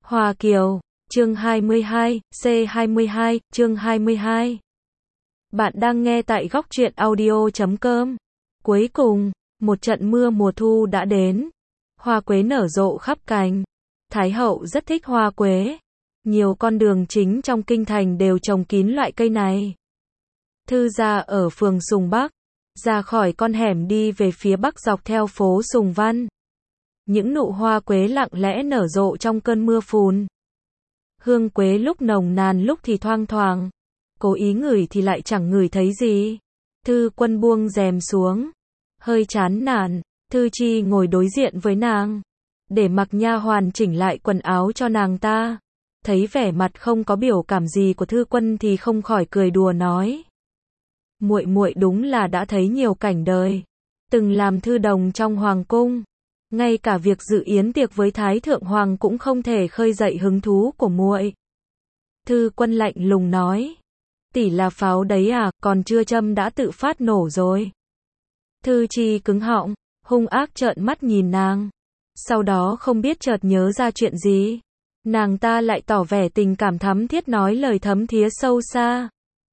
Hoa Kiều, chương 22, C22, chương 22. Bạn đang nghe tại góc truyện audio.com. Cuối cùng, một trận mưa mùa thu đã đến. Hoa quế nở rộ khắp cành. Thái hậu rất thích hoa quế. Nhiều con đường chính trong kinh thành đều trồng kín loại cây này. Thư gia ở phường Sùng Bắc, ra khỏi con hẻm đi về phía bắc dọc theo phố Sùng Văn. Những nụ hoa quế lặng lẽ nở rộ trong cơn mưa phùn. Hương quế lúc nồng nàn lúc thì thoang thoảng. Cố ý ngửi thì lại chẳng ngửi thấy gì. Thư Quân buông rèm xuống. Hơi chán nản, Thư Chi ngồi đối diện với nàng. Để mặc nha hoàn chỉnh lại quần áo cho nàng ta. Thấy vẻ mặt không có biểu cảm gì của Thư Quân thì không khỏi cười đùa nói. Muội muội đúng là đã thấy nhiều cảnh đời. Từng làm thư đồng trong hoàng cung. Ngay cả việc dự yến tiệc với Thái Thượng Hoàng cũng không thể khơi dậy hứng thú của muội. Thư Quân lạnh lùng nói. Tỷ là pháo đấy à, còn chưa châm đã tự phát nổ rồi. Thư Chi cứng họng, hung ác trợn mắt nhìn nàng. Sau đó không biết chợt nhớ ra chuyện gì. Nàng ta lại tỏ vẻ tình cảm thắm thiết nói lời thấm thía sâu xa.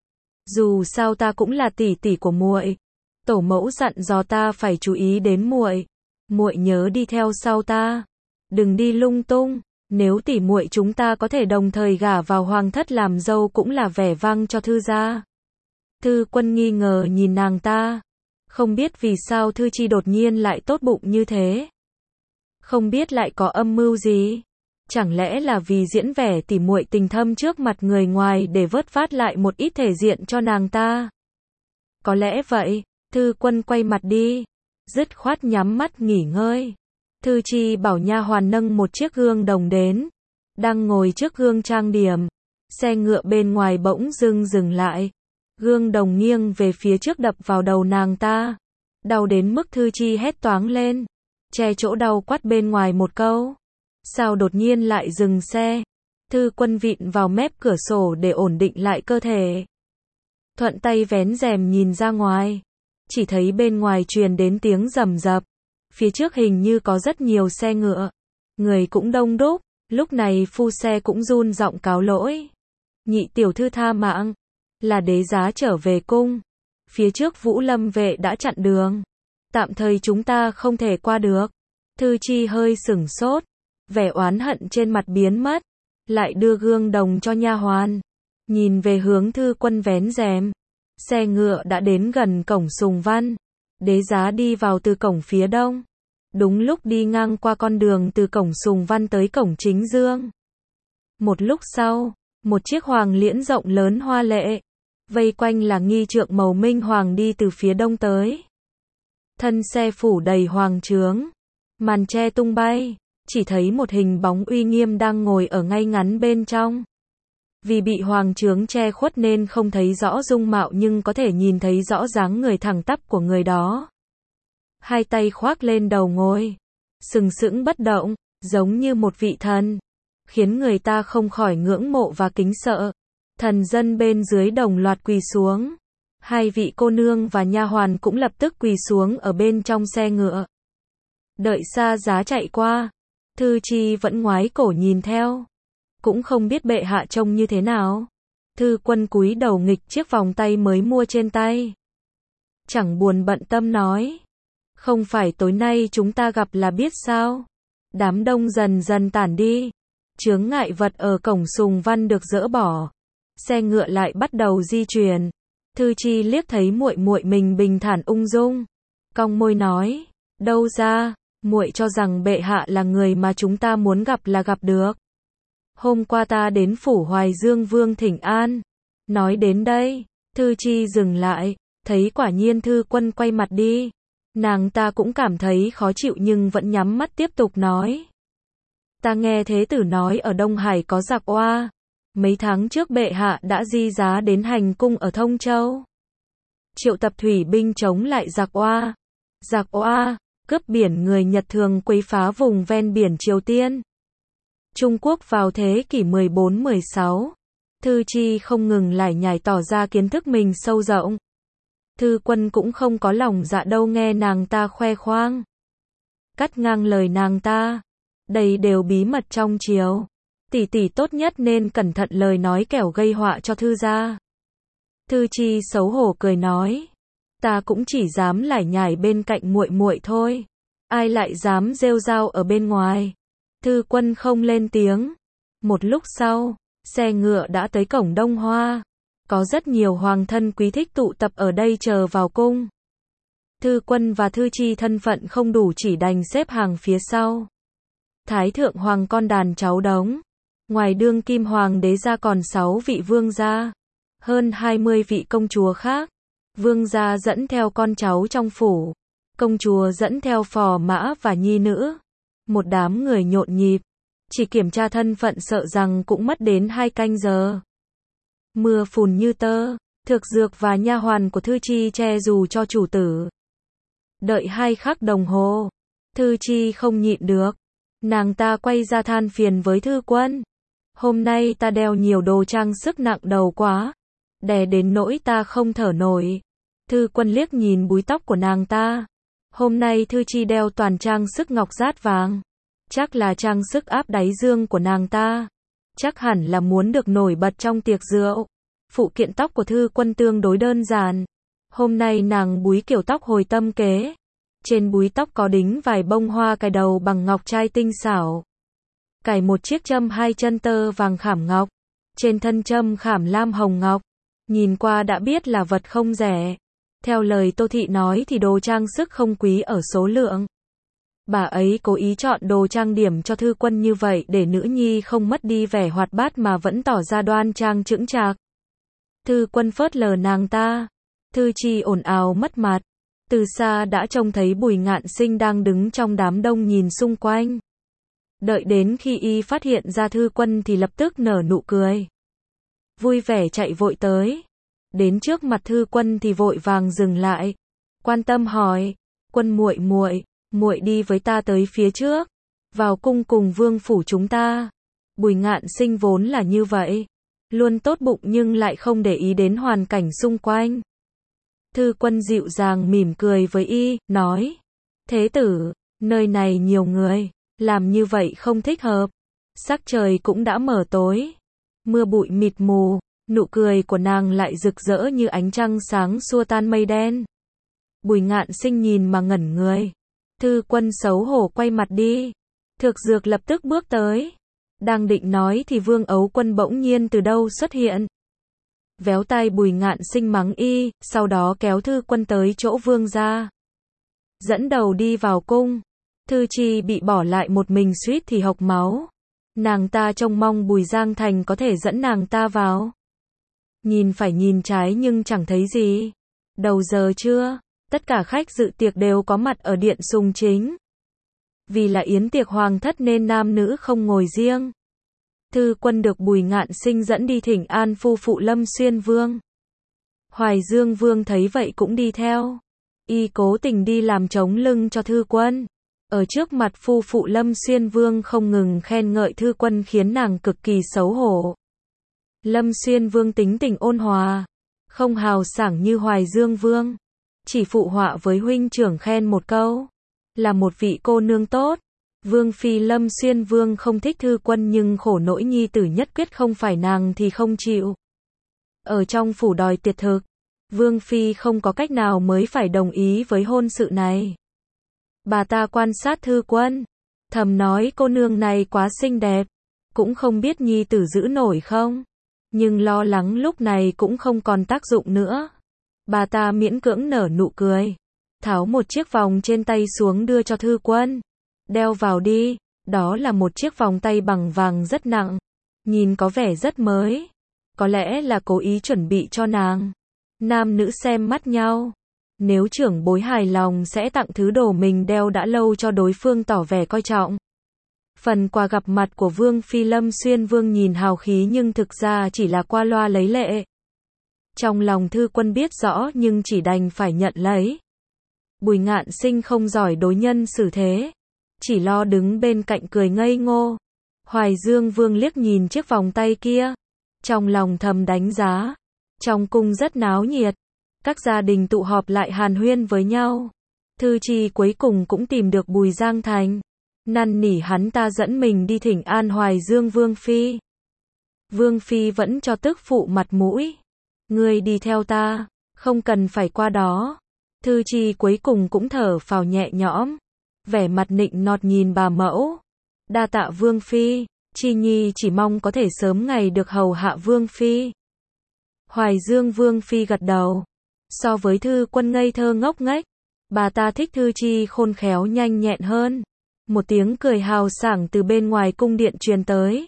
Dù sao ta cũng là tỷ tỷ của muội. Tổ mẫu dặn dò ta phải chú ý đến muội. Muội nhớ đi theo sau ta. Đừng đi lung tung. Nếu tỷ muội chúng ta có thể đồng thời gả vào hoàng thất làm dâu cũng là vẻ vang cho Thư gia. Thư Quân nghi ngờ nhìn nàng ta. Không biết vì sao Thư Chi đột nhiên lại tốt bụng như thế. Không biết lại có âm mưu gì. Chẳng lẽ là vì diễn vẻ tỉ muội tình thâm trước mặt người ngoài để vớt vát lại một ít thể diện cho nàng ta. Có lẽ vậy. Thư Quân quay mặt đi. Dứt khoát nhắm mắt nghỉ ngơi. Thư Chi bảo nha hoàn nâng một chiếc gương đồng đến. Đang ngồi trước gương trang điểm. Xe ngựa bên ngoài bỗng dưng dừng lại. Gương đồng nghiêng về phía trước đập vào đầu nàng ta. Đau đến mức Thư Chi hét toáng lên. Che chỗ đau quát bên ngoài một câu. Sao đột nhiên lại dừng xe? Thư Quân vịn vào mép cửa sổ để ổn định lại cơ thể. Thuận tay vén rèm nhìn ra ngoài. Chỉ thấy bên ngoài truyền đến tiếng rầm rập. Phía trước hình như có rất nhiều xe ngựa. Người cũng đông đúc. Lúc này phu xe cũng run giọng cáo lỗi. Nhị tiểu thư tha mạng. Là đế giá trở về cung. Phía trước Vũ Lâm vệ đã chặn đường. Tạm thời chúng ta không thể qua được. Thư Chi hơi sửng sốt. Vẻ oán hận trên mặt biến mất. Lại đưa gương đồng cho nha hoàn. Nhìn về hướng Thư Quân vén rèm. Xe ngựa đã đến gần cổng Sùng Văn. Đế giá đi vào từ cổng phía đông. Đúng lúc đi ngang qua con đường từ cổng Sùng Văn tới cổng Chính Dương. Một lúc sau, một chiếc hoàng liễn rộng lớn hoa lệ. Vây quanh là nghi trượng màu minh hoàng đi từ phía đông tới. Thân xe phủ đầy hoàng trướng. Màn che tung bay. Chỉ thấy một hình bóng uy nghiêm đang ngồi ở ngay ngắn bên trong. Vì bị hoàng trướng che khuất nên không thấy rõ dung mạo nhưng có thể nhìn thấy rõ dáng người thẳng tắp của người đó. Hai tay khoác lên đầu ngồi. Sừng sững bất động, giống như một vị thần. Khiến người ta không khỏi ngưỡng mộ và kính sợ. Thần dân bên dưới đồng loạt quỳ xuống. Hai vị cô nương và nha hoàn cũng lập tức quỳ xuống ở bên trong xe ngựa. Đợi xa giá chạy qua. Thư Chi vẫn ngoái cổ nhìn theo. Cũng không biết bệ hạ trông như thế nào. Thư Quân cúi đầu nghịch chiếc vòng tay mới mua trên tay. Chẳng buồn bận tâm nói. Không phải tối nay chúng ta gặp là biết sao. Đám đông dần dần tản đi. Chướng ngại vật ở cổng Sùng Văn được dỡ bỏ. Xe ngựa lại bắt đầu di chuyển. Thư Chi liếc thấy muội muội mình bình thản ung dung. Cong môi nói. Đâu ra, muội cho rằng bệ hạ là người mà chúng ta muốn gặp là gặp được. Hôm qua ta đến phủ Hoài Dương Vương thỉnh an. Nói đến đây, Thư Chi dừng lại, thấy quả nhiên Thư Quân quay mặt đi. Nàng ta cũng cảm thấy khó chịu nhưng vẫn nhắm mắt tiếp tục nói. Ta nghe thế tử nói ở Đông Hải có giặc oa. Mấy tháng trước bệ hạ đã di giá đến hành cung ở Thông Châu. Triệu tập thủy binh chống lại giặc oa. Giặc oa, cướp biển người Nhật thường quấy phá vùng ven biển Triều Tiên. Trung Quốc vào thế kỷ 14-16. Thư Chi không ngừng lải nhải tỏ ra kiến thức mình sâu rộng. Thư Quân cũng không có lòng dạ đâu nghe nàng ta khoe khoang. Cắt ngang lời nàng ta. Đây đều bí mật trong triều. tỷ tỷ tốt nhất nên cẩn thận lời nói kẻo gây họa cho Thư gia. Thư Chi xấu hổ cười nói, ta cũng chỉ dám lải nhải bên cạnh muội muội thôi, ai lại dám rêu rao ở bên ngoài. Thư Quân không lên tiếng. Một lúc sau, xe ngựa đã tới cổng Đông Hoa, có rất nhiều hoàng thân quý thích tụ tập ở đây chờ vào cung. Thư Quân và Thư Chi thân phận không đủ chỉ đành xếp hàng phía sau. Thái thượng hoàng con đàn cháu đống, ngoài đương kim hoàng đế ra còn 6 vị vương gia, hơn 20 vị công chúa khác. Vương gia dẫn theo con cháu trong phủ, công chúa dẫn theo phò mã và nhi nữ. Một đám người nhộn nhịp, chỉ kiểm tra thân phận sợ rằng cũng mất đến 2 canh giờ. Mưa phùn như tơ, Thược Dược và nha hoàn của Thư Chi che dù cho chủ tử. Đợi 2 khắc đồng hồ, Thư Chi không nhịn được, nàng ta quay ra than phiền với Thư Quân. Hôm nay ta đeo nhiều đồ trang sức nặng đầu quá, đè đến nỗi ta không thở nổi. Thư Quân liếc nhìn búi tóc của nàng ta. Hôm nay Thư Chi đeo toàn trang sức ngọc dát vàng, chắc là trang sức áp đáy dương của nàng ta, chắc hẳn là muốn được nổi bật trong tiệc rượu. Phụ kiện tóc của Thư Quân tương đối đơn giản. Hôm nay nàng búi kiểu tóc hồi tâm kế, trên búi tóc có đính vài bông hoa cài đầu bằng ngọc trai tinh xảo, cài một chiếc châm 2 chân tơ vàng khảm ngọc, trên thân châm khảm lam hồng ngọc, nhìn qua đã biết là vật không rẻ. Theo lời Tô Thị nói thì đồ trang sức không quý ở số lượng. Bà ấy cố ý chọn đồ trang điểm cho Thư Quân như vậy để nữ nhi không mất đi vẻ hoạt bát mà vẫn tỏ ra đoan trang chững chạc. Thư Quân phớt lờ nàng ta. Thư Chi ồn ào mất mặt. Từ xa đã trông thấy Bùi Ngạn Sinh đang đứng trong đám đông nhìn xung quanh. Đợi đến khi y phát hiện ra Thư Quân thì lập tức nở nụ cười, vui vẻ chạy vội tới. Đến trước mặt Thư Quân thì vội vàng dừng lại, quan tâm hỏi, Quân muội muội, muội đi với ta tới phía trước, vào cung cùng vương phủ chúng ta. Bùi Ngạn Sinh vốn là như vậy, luôn tốt bụng nhưng lại không để ý đến hoàn cảnh xung quanh. Thư Quân dịu dàng mỉm cười với y, nói, thế tử, nơi này nhiều người, làm như vậy không thích hợp. Sắc trời cũng đã mở tối, mưa bụi mịt mù. Nụ cười của nàng lại rực rỡ như ánh trăng sáng xua tan mây đen. Bùi Ngạn Sinh nhìn mà ngẩn người. Thư Quân xấu hổ quay mặt đi. Thược Dược lập tức bước tới. Đang định nói thì Vương Ấu Quân bỗng nhiên từ đâu xuất hiện. Véo tai Bùi Ngạn Sinh mắng y, sau đó kéo Thư Quân tới chỗ Vương gia. Dẫn đầu đi vào cung. Thư Chi bị bỏ lại một mình suýt thì hộc máu. Nàng ta trông mong Bùi Giang Thành có thể dẫn nàng ta vào. Nhìn phải nhìn trái nhưng chẳng thấy gì. Đầu giờ trưa, tất cả khách dự tiệc đều có mặt ở điện Sùng Chính. Vì là yến tiệc hoàng thất nên nam nữ không ngồi riêng. Thư Quân được Bùi Ngạn Sinh dẫn đi thỉnh an phu phụ Lâm Xuyên Vương. Hoài Dương Vương thấy vậy cũng đi theo. Y cố tình đi làm trống lưng cho Thư Quân. Ở trước mặt phu phụ Lâm Xuyên Vương không ngừng khen ngợi Thư Quân khiến nàng cực kỳ xấu hổ. Lâm Xuyên Vương tính tình ôn hòa, không hào sảng như Hoài Dương Vương, chỉ phụ họa với huynh trưởng khen một câu, là một vị cô nương tốt. Vương phi Lâm Xuyên Vương không thích Thư Quân nhưng khổ nỗi nhi tử nhất quyết không phải nàng thì không chịu. Ở trong phủ đòi tiệt thực, Vương phi không có cách nào mới phải đồng ý với hôn sự này. Bà ta quan sát Thư Quân, thầm nói cô nương này quá xinh đẹp, cũng không biết nhi tử giữ nổi không. Nhưng lo lắng lúc này cũng không còn tác dụng nữa. Bà ta miễn cưỡng nở nụ cười, tháo một chiếc vòng trên tay xuống đưa cho Thư Quân. Đeo vào đi, đó là một chiếc vòng tay bằng vàng rất nặng, nhìn có vẻ rất mới. Có lẽ là cố ý chuẩn bị cho nàng. Nam nữ xem mắt nhau. Nếu trưởng bối hài lòng sẽ tặng thứ đồ mình đeo đã lâu cho đối phương tỏ vẻ coi trọng. Phần quà gặp mặt của Vương phi Lâm Xuyên Vương nhìn hào khí nhưng thực ra chỉ là qua loa lấy lệ. Trong lòng Thư Quân biết rõ nhưng chỉ đành phải nhận lấy. Bùi Ngạn Sinh không giỏi đối nhân xử thế, chỉ lo đứng bên cạnh cười ngây ngô. Hoài Dương Vương liếc nhìn chiếc vòng tay kia, trong lòng thầm đánh giá. Trong cung rất náo nhiệt, các gia đình tụ họp lại hàn huyên với nhau. Thư Chi cuối cùng cũng tìm được Bùi Giang Thành. năn nỉ hắn ta dẫn mình đi thỉnh an Hoài Dương Vương Phi. Vương Phi vẫn cho tức phụ mặt mũi. Ngươi đi theo ta, không cần phải qua đó. Thư Chi cuối cùng cũng thở phào nhẹ nhõm, vẻ mặt nịnh nọt nhìn bà mẫu. Đa tạ Vương Phi, Chi Nhi chỉ mong có thể sớm ngày được hầu hạ Vương Phi. Hoài Dương Vương Phi gật đầu. So với Thư Quân ngây thơ ngốc nghếch, bà ta thích Thư Chi khôn khéo nhanh nhẹn hơn. Một tiếng cười hào sảng từ bên ngoài cung điện truyền tới.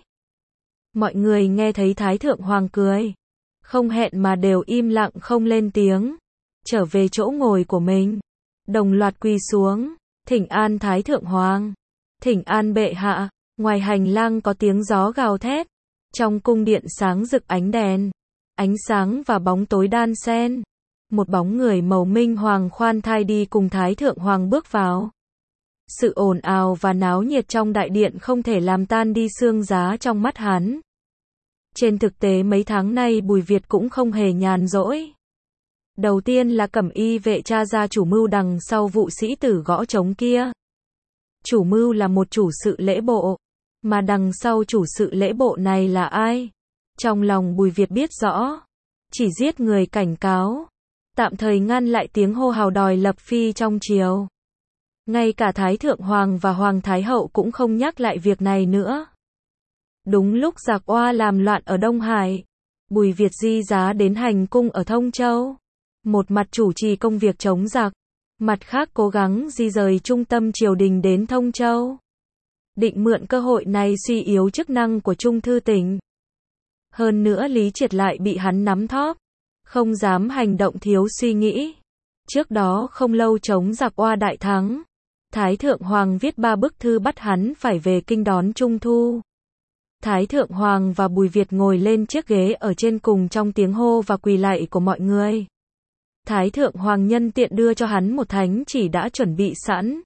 Mọi người nghe thấy Thái Thượng Hoàng cười, không hẹn mà đều im lặng không lên tiếng, trở về chỗ ngồi của mình, đồng loạt quỳ xuống, thỉnh an Thái Thượng Hoàng, thỉnh an bệ hạ. Ngoài hành lang có tiếng gió gào thét, trong cung điện sáng rực ánh đèn, ánh sáng và bóng tối đan xen. Một bóng người màu minh hoàng khoan thai đi cùng Thái Thượng Hoàng bước vào. Sự ồn ào và náo nhiệt trong đại điện không thể làm tan đi sương giá trong mắt hắn. Trên thực tế mấy tháng nay Bùi Việt cũng không hề nhàn rỗi. Đầu tiên là Cẩm Y vệ tra ra chủ mưu đằng sau vụ sĩ tử gõ trống kia. Chủ mưu là một chủ sự lễ bộ, mà đằng sau chủ sự lễ bộ này là ai? Trong lòng Bùi Việt biết rõ, chỉ giết người cảnh cáo, tạm thời ngăn lại tiếng hô hào đòi lập phi trong triều. Ngay cả Thái Thượng Hoàng và Hoàng Thái Hậu cũng không nhắc lại việc này nữa. Đúng lúc giặc oa làm loạn ở Đông Hải, Bùi Việt di giá đến hành cung ở Thông Châu. Một mặt chủ trì công việc chống giặc, mặt khác cố gắng di rời trung tâm triều đình đến Thông Châu. Định mượn cơ hội này suy yếu chức năng của Trung Thư tỉnh. Hơn nữa Lý Triệt lại bị hắn nắm thóp, không dám hành động thiếu suy nghĩ. Trước đó không lâu chống giặc oa đại thắng, Thái Thượng Hoàng viết 3 bức thư bắt hắn phải về kinh đón Trung Thu. Thái Thượng Hoàng và Bùi Việt ngồi lên chiếc ghế ở trên cùng trong tiếng hô và quỳ lạy của mọi người. Thái Thượng Hoàng nhân tiện đưa cho hắn một thánh chỉ đã chuẩn bị sẵn.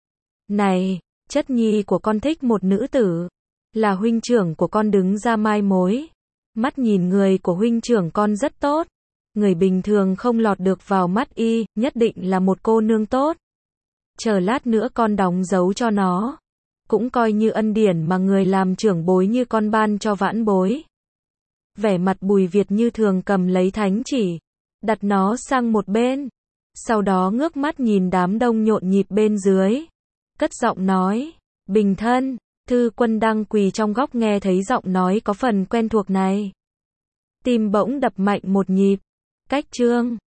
Này, chất nhi của con thích một nữ tử, là huynh trưởng của con đứng ra mai mối. Mắt nhìn người của huynh trưởng con rất tốt, người bình thường không lọt được vào mắt y, nhất định là một cô nương tốt. Chờ lát nữa con đóng dấu cho nó, cũng coi như ân điển mà người làm trưởng bối như con ban cho vãn bối. Vẻ mặt Bùi Việt như thường cầm lấy thánh chỉ, đặt nó sang một bên, sau đó ngước mắt nhìn đám đông nhộn nhịp bên dưới, cất giọng nói, Bình thân. Thư Quân đang quỳ trong góc nghe thấy giọng nói có phần quen thuộc này, tim bỗng đập mạnh một nhịp. Cách chương